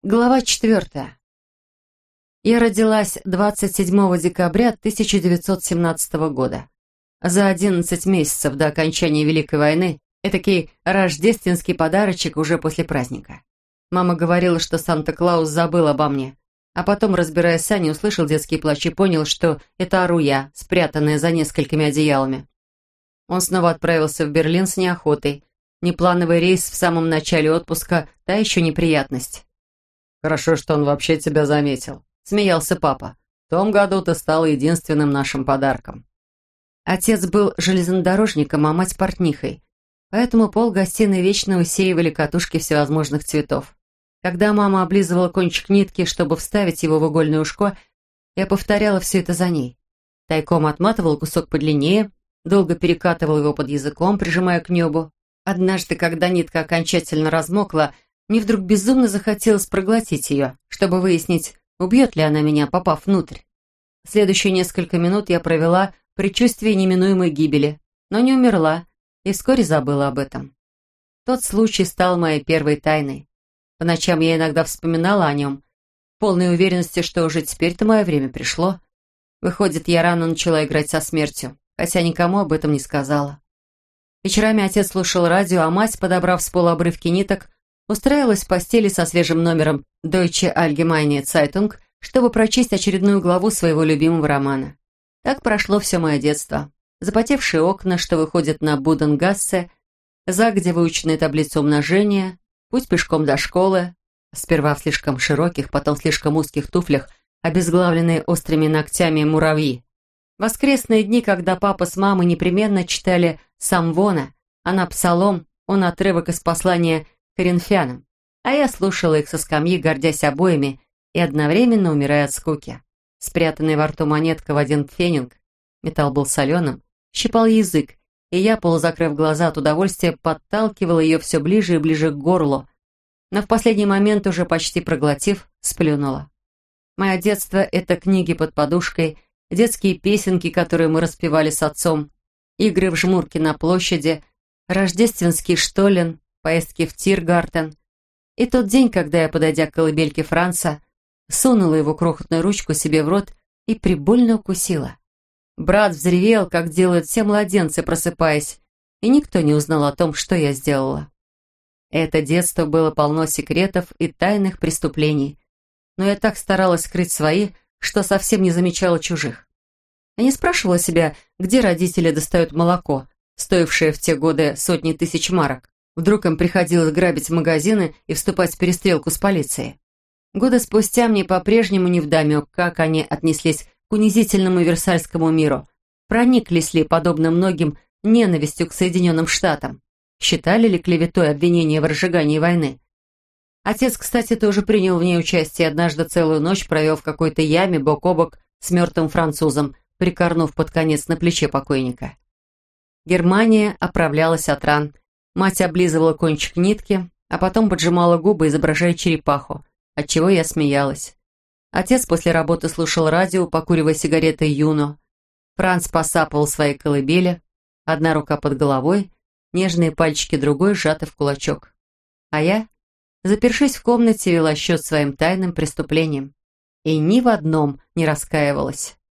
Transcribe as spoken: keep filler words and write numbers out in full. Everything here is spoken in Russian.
Глава четвертая. Я родилась двадцать седьмого декабря тысяча девятьсот семнадцатого года. За одиннадцать месяцев до окончания Великой войны этакий рождественский подарочек уже после праздника. Мама говорила, что Санта-Клаус забыл обо мне, а потом, разбирая сани, услышал детский плач и понял, что это ору я, спрятанная за несколькими одеялами. Он снова отправился в Берлин с неохотой. Неплановый рейс в самом начале отпуска – та еще неприятность. «Хорошо, что он вообще тебя заметил», — смеялся папа. «В том году ты стал единственным нашим подарком». Отец был железнодорожником, а мать портнихой, поэтому пол гостиной вечно усеивали катушки всевозможных цветов. Когда мама облизывала кончик нитки, чтобы вставить его в игольное ушко, я повторяла все это за ней. Тайком отматывал кусок подлиннее, долго перекатывал его под языком, прижимая к небу. Однажды, когда нитка окончательно размокла, мне вдруг безумно захотелось проглотить ее, чтобы выяснить, убьет ли она меня, попав внутрь. Следующие несколько минут я провела в предчувствии неминуемой гибели, но не умерла и вскоре забыла об этом. Тот случай стал моей первой тайной. По ночам я иногда вспоминала о нем, в полной уверенности, что уже теперь-то мое время пришло. Выходит, я рано начала играть со смертью, хотя никому об этом не сказала. Вечерами отец слушал радио, а мать, подобрав с пола обрывки ниток, устраивалась в постели со свежим номером Deutsche Allgemeine Zeitung, чтобы прочесть очередную главу своего любимого романа. Так прошло все мое детство. Запотевшие окна, что выходят на Буденгассе, загодя выученные таблицы умножения, путь пешком до школы, сперва в слишком широких, потом в слишком узких туфлях, обезглавленные острыми ногтями муравьи. Воскресные дни, когда папа с мамой непременно читали Самвона, она псалом, он отрывок из послания коринфянам, а я слушала их со скамьи, гордясь обоими и одновременно умирая от скуки. Спрятанная во рту монетка в один пфенинг, металл был соленым, щипал язык, и я, полузакрыв глаза от удовольствия, подталкивала ее все ближе и ближе к горлу, но в последний момент, уже почти проглотив, сплюнула. Мое детство — это книги под подушкой, детские песенки, которые мы распевали с отцом, игры в жмурки на площади, рождественский штолен, поездки в Тиргартен. И тот день, когда я, подойдя к колыбельке Франца, сунула его крохотную ручку себе в рот и прибольно укусила. Брат взревел, как делают все младенцы, просыпаясь, и никто не узнал о том, что я сделала. Это детство было полно секретов и тайных преступлений, но я так старалась скрыть свои, что совсем не замечала чужих. Я не спрашивала себя, где родители достают молоко, стоившее в те годы сотни тысяч марок. Вдруг им приходилось грабить магазины и вступать в перестрелку с полицией. Годы спустя мне по-прежнему невдомек, как они отнеслись к унизительному Версальскому миру. Прониклись ли, подобно многим, ненавистью к Соединенным Штатам? Считали ли клеветой обвинения в разжигании войны? Отец, кстати, тоже принял в ней участие, однажды целую ночь провел в какой-то яме бок о бок с мертвым французом, прикорнув под конец на плече покойника. Германия оправлялась от ран. Мать облизывала кончик нитки, а потом поджимала губы, изображая черепаху, отчего я смеялась. Отец после работы слушал радио, покуривая сигаретой Юно. Франц посапывал в своей колыбели, одна рука под головой, нежные пальчики другой сжаты в кулачок. А я, запершись в комнате, вела счет своим тайным преступлениям. И ни в одном не раскаивалась.